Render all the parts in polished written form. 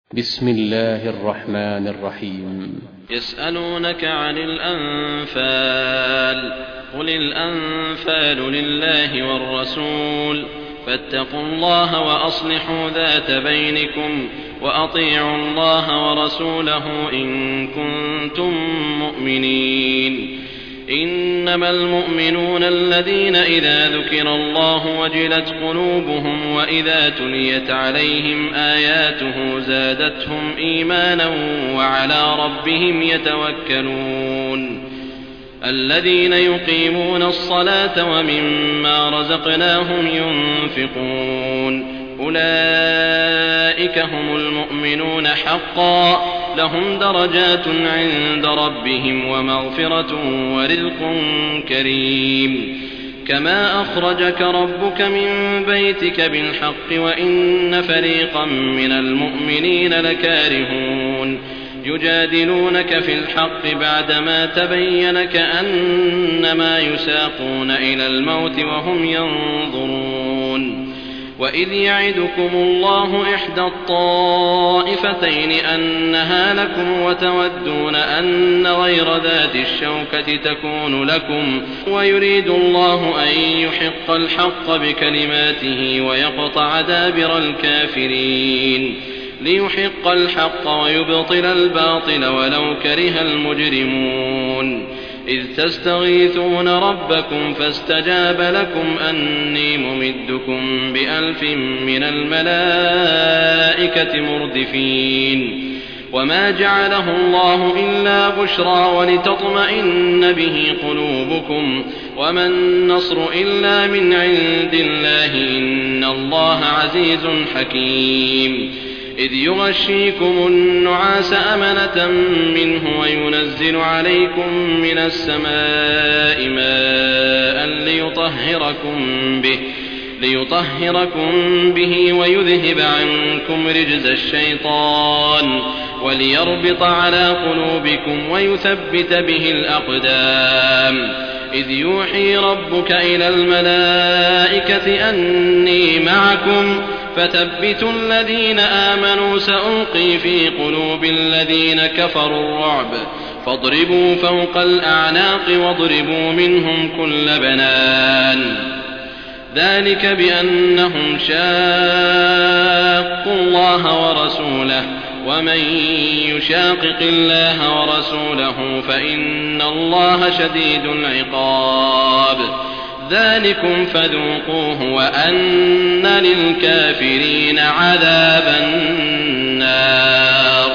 بسم الله الرحمن الرحيم. يسألونك عن الأنفال، قل الأنفال لله والرسول، فاتقوا الله وأصلحوا ذات بينكم، وأطيعوا الله ورسوله إن كنتم مؤمنين. إنما المؤمنون الذين إذا ذكر الله وجلت قلوبهم وإذا تليت عليهم آياته زادتهم إيمانا وعلى ربهم يتوكلون. الذين يقيمون الصلاة ومما رزقناهم ينفقون، أولئك هم المؤمنون حقا، لهم درجات عند ربهم ومغفرة ورزق كريم. كما أخرجك ربك من بيتك بالحق وإن فريقا من المؤمنين لكارهون، يجادلونك في الحق بعدما تبين كأنما يساقون إلى الموت وهم ينظرون. وإذ يعدكم الله إحدى الطائفتين أنها لكم وتودون أن غير ذات الشوكة تكون لكم، ويريد الله أن يحق الحق بكلماته ويقطع دابر الكافرين، ليحق الحق ويبطل الباطل ولو كره المجرمون. إذ تستغيثون ربكم فاستجاب لكم أني ممدكم ب1000 من الملائكة مردفين. وما جعله الله إلا بشرى ولتطمئن به قلوبكم، وما النصر إلا من عند الله، إن الله عزيز حكيم. إذ يغشيكم النعاس أمنة منه وينزل عليكم من السماء ماء ليطهركم به ويذهب عنكم رجز الشيطان وليربط على قلوبكم ويثبت به الأقدام. إذ يوحي ربك إلى الملائكة أني معكم فثبتوا الذين آمنوا، سألقي في قلوب الذين كفروا الرعب، فاضربوا فوق الأعناق واضربوا منهم كل بنان. ذلك بأنهم شاقوا الله ورسوله، ومن يشاقق الله ورسوله فإن الله شديد العقاب. ذلكم فذوقوه وأن للكافرين عذاب النار.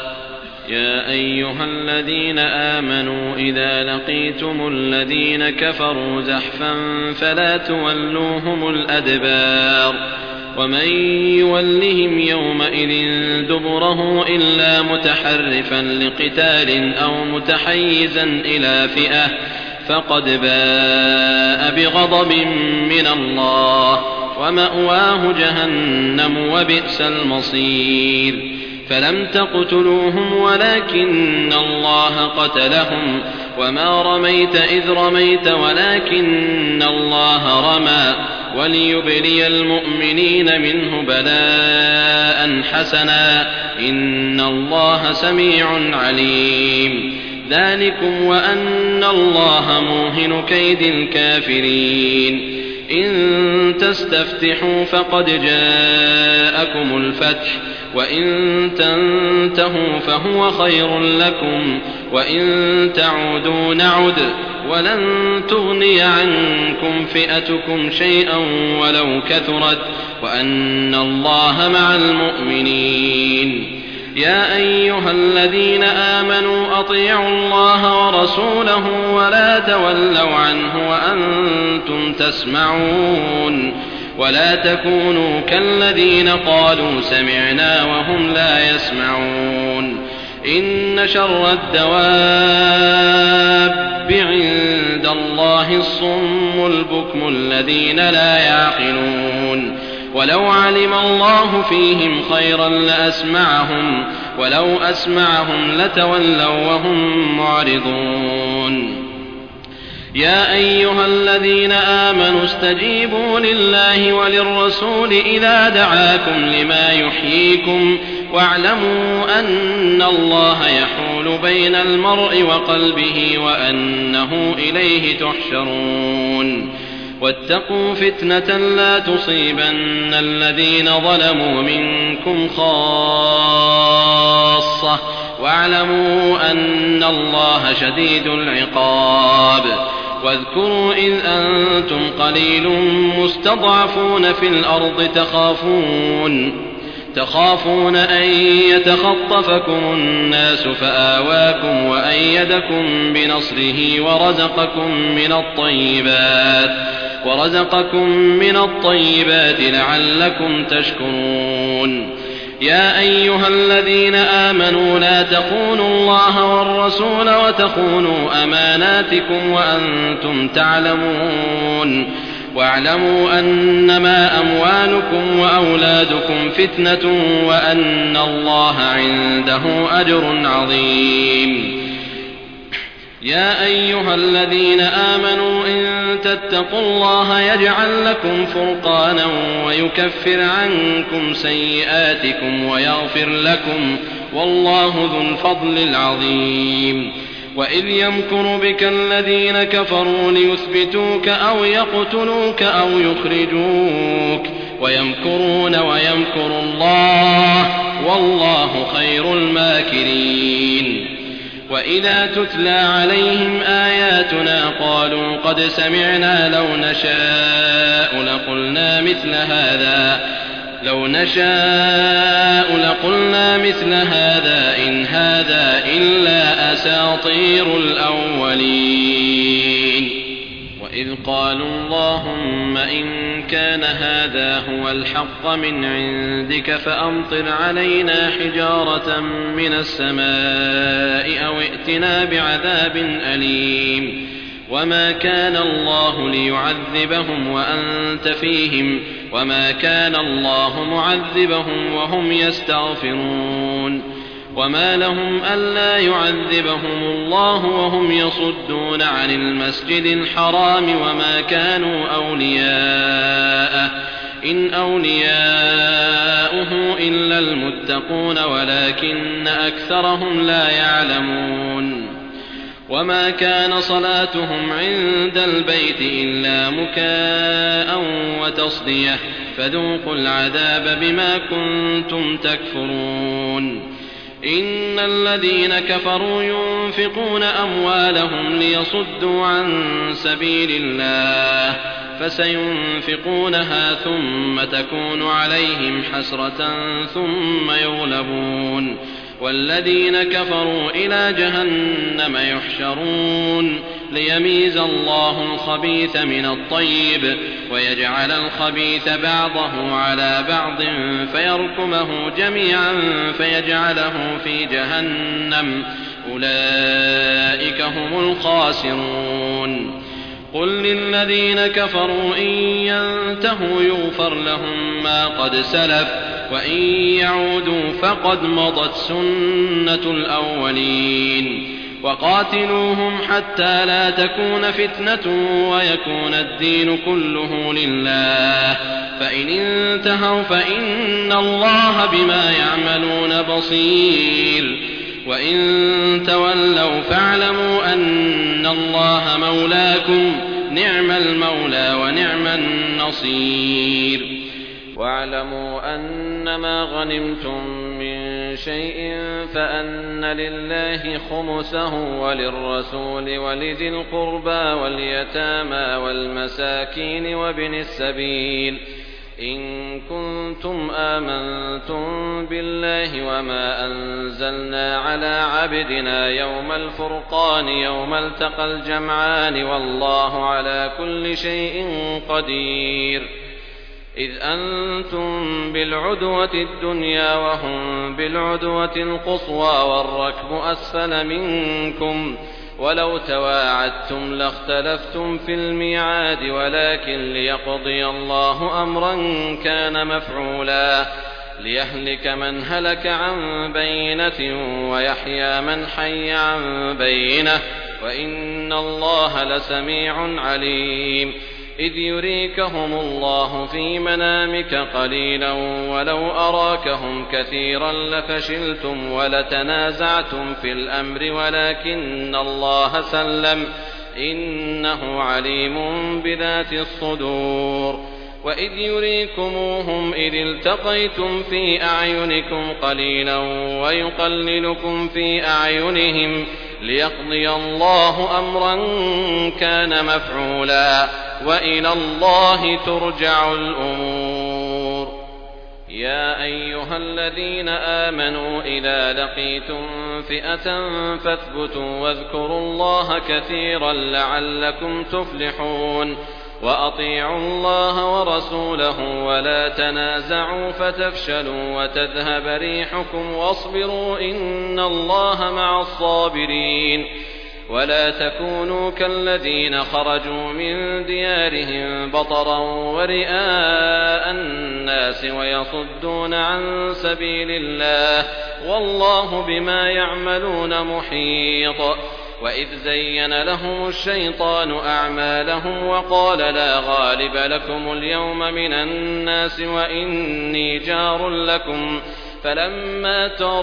يا أيها الذين آمنوا إذا لقيتم الذين كفروا زحفا فلا تولوهم الأدبار، ومن يولهم يومئذ دبره إلا متحرفا لقتال أو متحيزا إلى فئة فقد باء بغضب من الله، ومأواه جهنم وبئس المصير. فلم تقتلوهم ولكن الله قتلهم، وما رميت إذ رميت ولكن الله رمى، وليبلي المؤمنين منه بلاء حسنا، إن الله سميع عليم. ذلكم وأن الله موهن كيد الكافرين. إن تستفتحوا فقد جاءكم الفتح، وإن تنتهوا فهو خير لكم، وإن تعودوا نعد، ولن تغني عنكم فئتكم شيئا ولو كثرت، وأن الله مع المؤمنين. يا أيها الذين آمنوا أطيعوا الله ورسوله ولا تولوا عنه وأنتم تسمعون، ولا تكونوا كالذين قالوا سمعنا وهم لا يسمعون. إن شر الدواب عند الله الصم البكم الذين لا يعقلون. ولو علم الله فيهم خيرا لأسمعهم، ولو أسمعهم لتولوا وهم معرضون. يا أيها الذين آمنوا استجيبوا لله وللرسول إذا دعاكم لما يحييكم، واعلموا أن الله يحول بين المرء وقلبه وأنه إليه تحشرون واتقوا فتنة لا تصيبن الذين ظلموا منكم خاصة واعلموا أن الله شديد العقاب واذكروا إذ أنتم قليل مستضعفون في الأرض تخافون أن يتخطفكم الناس فآواكم وأيدكم بنصره ورزقكم من الطيبات لعلكم تشكرون يا أيها الذين آمنوا لا تخونوا الله والرسول وتخونوا أماناتكم وأنتم تعلمون واعلموا أنما أموالكم وأولادكم فتنة وأن الله عنده أجر عظيم يا أيها الذين آمنوا إن تتقوا الله يجعل لكم فرقانا ويكفر عنكم سيئاتكم ويغفر لكم والله ذو الفضل العظيم وإذ يمكر بك الذين كفروا ليثبتوك أو يقتلوك أو يخرجوك ويمكرون ويمكر الله والله خير الماكرين وإذا تتلى عليهم آياتنا قالوا قد سمعنا لو نشاء لقلنا مثل هذا إن هذا إلا أساطير الأولين وإذ قالوا اللهم إن كان هذا هو الحق من عندك فأمطر علينا حجارة من السماء أو ائتنا بعذاب أليم وما كان الله ليعذبهم وأنت فيهم وما كان الله معذبهم وهم يستغفرون وما لهم ألا يعذبهم الله وهم يصدون عن المسجد الحرام وما كانوا أولياءه إن أولياؤه إلا المتقون ولكن أكثرهم لا يعلمون وما كان صلاتهم عند البيت إلا مكاء وتصدية فذوقوا العذاب بما كنتم تكفرون إن الذين كفروا ينفقون أموالهم ليصدوا عن سبيل الله فسينفقونها ثم تكون عليهم حسرة ثم يغلبون والذين كفروا إلى جهنم يحشرون ليميز الله الخبيث من الطيب ويجعل الخبيث بعضه على بعض فيركمه جميعا فيجعله في جهنم أولئك هم الخاسرون قل للذين كفروا إن ينتهوا يغفر لهم ما قد سلف وإن يعودوا فقد مضت سنة الأولين وقاتلوهم حتى لا تكون فتنة ويكون الدين كله لله فإن انتهوا فإن الله بما يعملون بصير وإن تولوا فاعلموا أن الله مولاكم نعم المولى ونعم النصير واعلموا أنما غنمتم من شيء فأن لله خمسه وللرسول ولذي القربى واليتامى والمساكين وابن السبيل إن كنتم آمنتم بالله وما أنزلنا على عبدنا يوم الفرقان يوم التقى الجمعان والله على كل شيء قدير إذ أنتم بالعدوة الدنيا وهم بالعدوة القصوى والركب أسفل منكم ولو تواعدتم لاختلفتم في الميعاد ولكن ليقضي الله أمرا كان مفعولا ليهلك من هلك عن بينة ويحيى من حي عن بينة وإن الله لسميع عليم إذ يريكهم الله في منامك قليلا ولو أراكهم كثيرا لفشلتم ولتنازعتم في الأمر ولكن الله سلم إنه عليم بذات الصدور وإذ يريكموهم إذ التقيتم في أعينكم قليلا ويقللكم في أعينهم ليقضي الله أمرا كان مفعولا وإلى الله ترجع الأمور. يا أيها الذين آمنوا إذا لقيتم فئة فاثبتوا واذكروا الله كثيرا لعلكم تفلحون وأطيعوا الله ورسوله ولا تنازعوا فتفشلوا وتذهب ريحكم واصبروا إن الله مع الصابرين. ولا تكونوا كالذين خرجوا من ديارهم بطرا ورئاء الناس ويصدون عن سبيل الله والله بما يعملون محيط. وإذ زين لهم الشيطان أعمالهم وقال لا غالب لكم اليوم من الناس وإني جار لكم فلما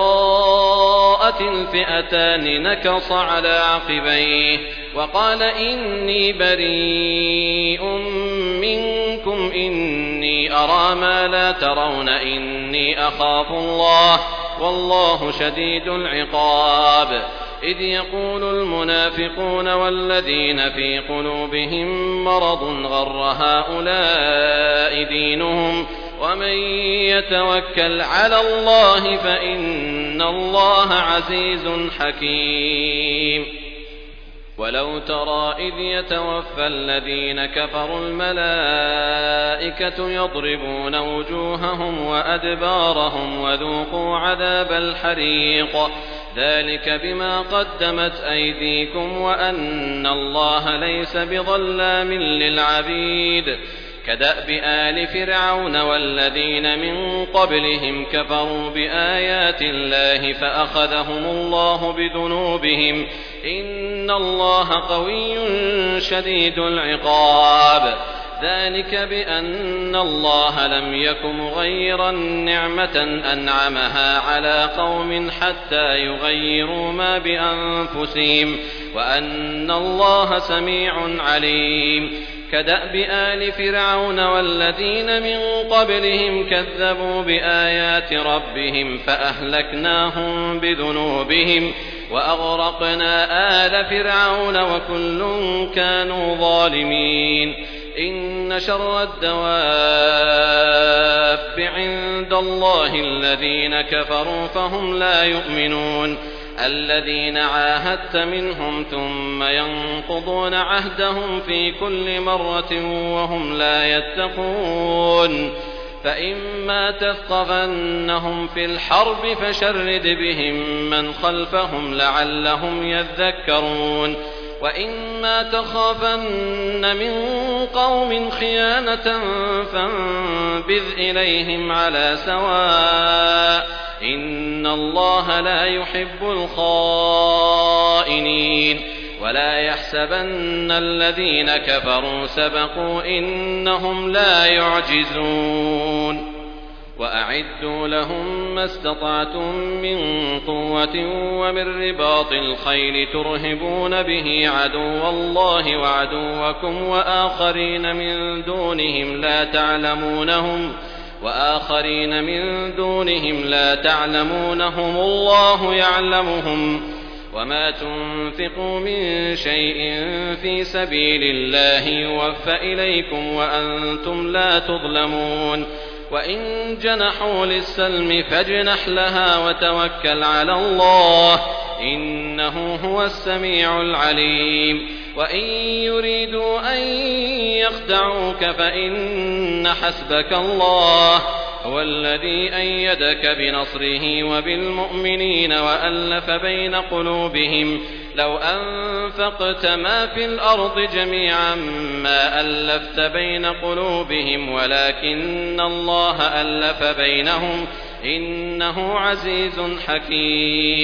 تراءت الفئتان نكص على عقبيه وقال إني بريء منكم إني أرى ما لا ترون إني أخاف الله والله شديد العقاب. إذ يقول المنافقون والذين في قلوبهم مرض غر هؤلاء دينهم ومن يتوكل على الله فإن الله عزيز حكيم. ولو ترى إذ يتوفى الذين كفروا الملائكة يضربون وجوههم وأدبارهم وذوقوا عذاب الحريق ذلك بما قدمت أيديكم وأن الله ليس بظلام للعبيد. كدأب آل فرعون والذين من قبلهم كفروا بآيات الله فأخذهم الله بذنوبهم إن الله قوي شديد العقاب. ذلك بأن الله لم يك مغيرا نعمة أنعمها على قوم حتى يغيروا ما بأنفسهم وأن الله سميع عليم. كدأب آل فرعون والذين من قبلهم كذبوا بآيات ربهم فأهلكناهم بذنوبهم وأغرقنا آل فرعون وكل كانوا ظالمين. إن شر الدواب عند الله الذين كفروا فهم لا يؤمنون الذين عاهدت منهم ثم ينقضون عهدهم في كل مرة وهم لا يتقون. فإما تثقفنهم في الحرب فشرد بهم من خلفهم لعلهم يذكرون. وإما تخافن من قوم خيانة فانبذ إليهم على سواء إن الله لا يحب الخائنين. ولا يحسبن الذين كفروا سبقوا إنهم لا يعجزون. وأعدوا لهم ما استطعتم من قوة ومن رباط الخيل ترهبون به عدو الله وعدوكم وآخرين من دونهم لا تعلمونهم الله يعلمهم. وما تنفقوا من شيء في سبيل الله يوفى إليكم وأنتم لا تظلمون. وإن جنحوا للسلم فاجنح لها وتوكل على الله إنه هو السميع العليم. وإن يريدوا أن يخدعوك فإن حسبك الله هو الذي أيدك بنصره وبالمؤمنين وألف بين قلوبهم لو أنفقت ما في الأرض جميعا ما ألفت بين قلوبهم ولكن الله ألف بينهم إنه عزيز حكيم.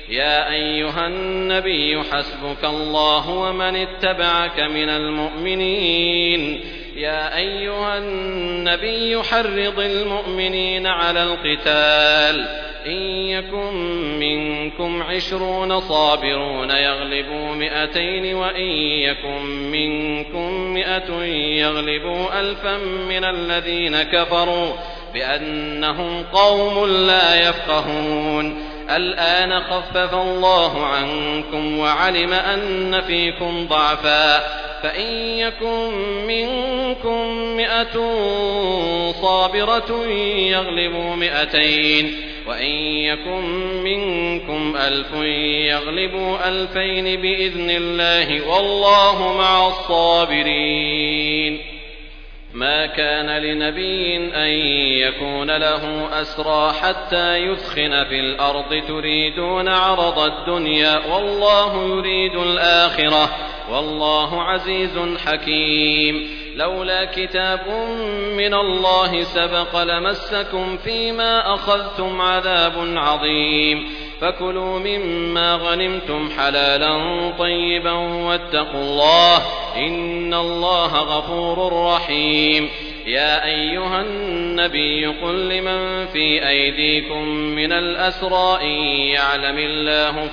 يا أيها النبي حسبك الله ومن اتبعك من المؤمنين يا أيها النبي حرض المؤمنين على القتال إن يكن منكم 20 صابرون يغلبوا 200 وإن يكن منكم 100 يغلبوا 1000 من الذين كفروا بأنهم قوم لا يفقهون الآن خفف الله عنكم وعلم أن فيكم ضعفا فإن يكن منكم 100 صابرة يغلبوا 200 وإن يكن منكم 1000 يغلبوا 2000 بإذن الله والله مع الصابرين ما كان لنبي أن يكون له أسرى حتى يثخن في الأرض تريدون عرض الدنيا والله يريد الآخرة والله عزيز حكيم لولا كتاب من الله سبق لمسكم فيما أخذتم عذاب عظيم فكلوا مما غنمتم حلالا طيبا واتقوا الله إن الله غفور رحيم يا أيها النبي قل لمن في أيديكم من الأسرى إن يعلم الله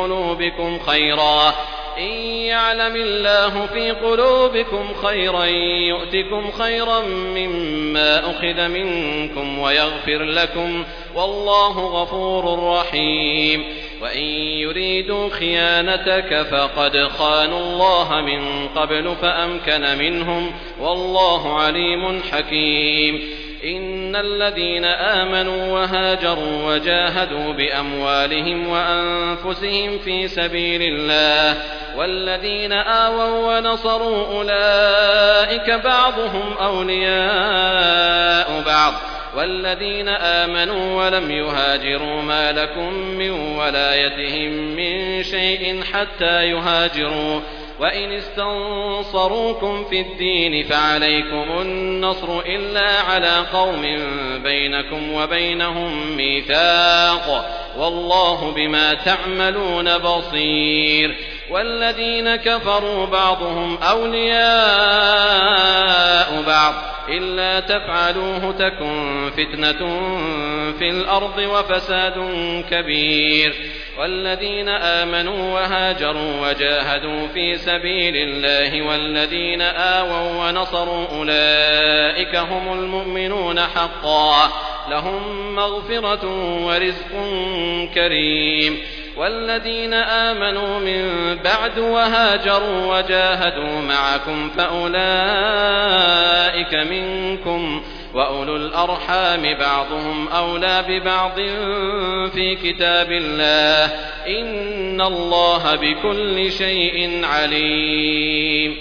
في قلوبكم خيرا يؤتكم خيرا مما أخذ منكم ويغفر لكم والله غفور رحيم وإن يريدوا خيانتك فقد خانوا الله من قبل فأمكن منهم والله عليم حكيم إن الذين آمنوا وهاجروا وجاهدوا بأموالهم وأنفسهم في سبيل الله والذين آووا ونصروا أولئك بعضهم أولياء بعض والذين آمنوا ولم يهاجروا ما لكم من ولايتهم من شيء حتى يهاجروا وإن استنصروكم في الدين فعليكم النصر إلا على قوم بينكم وبينهم ميثاق والله بما تعملون بصير والذين كفروا بعضهم أولياء بعض إلا تفعلوه تكن فتنة في الأرض وفساد كبير والذين آمنوا وهاجروا وجاهدوا في سبيل الله والذين آووا ونصروا أولئك هم المؤمنون حقا لهم مغفرة ورزق كريم والذين آمنوا من بعد وهاجروا وجاهدوا معكم فأولئك منكم وأولو الأرحام بعضهم أولى ببعض في كتاب الله إن الله بكل شيء عليم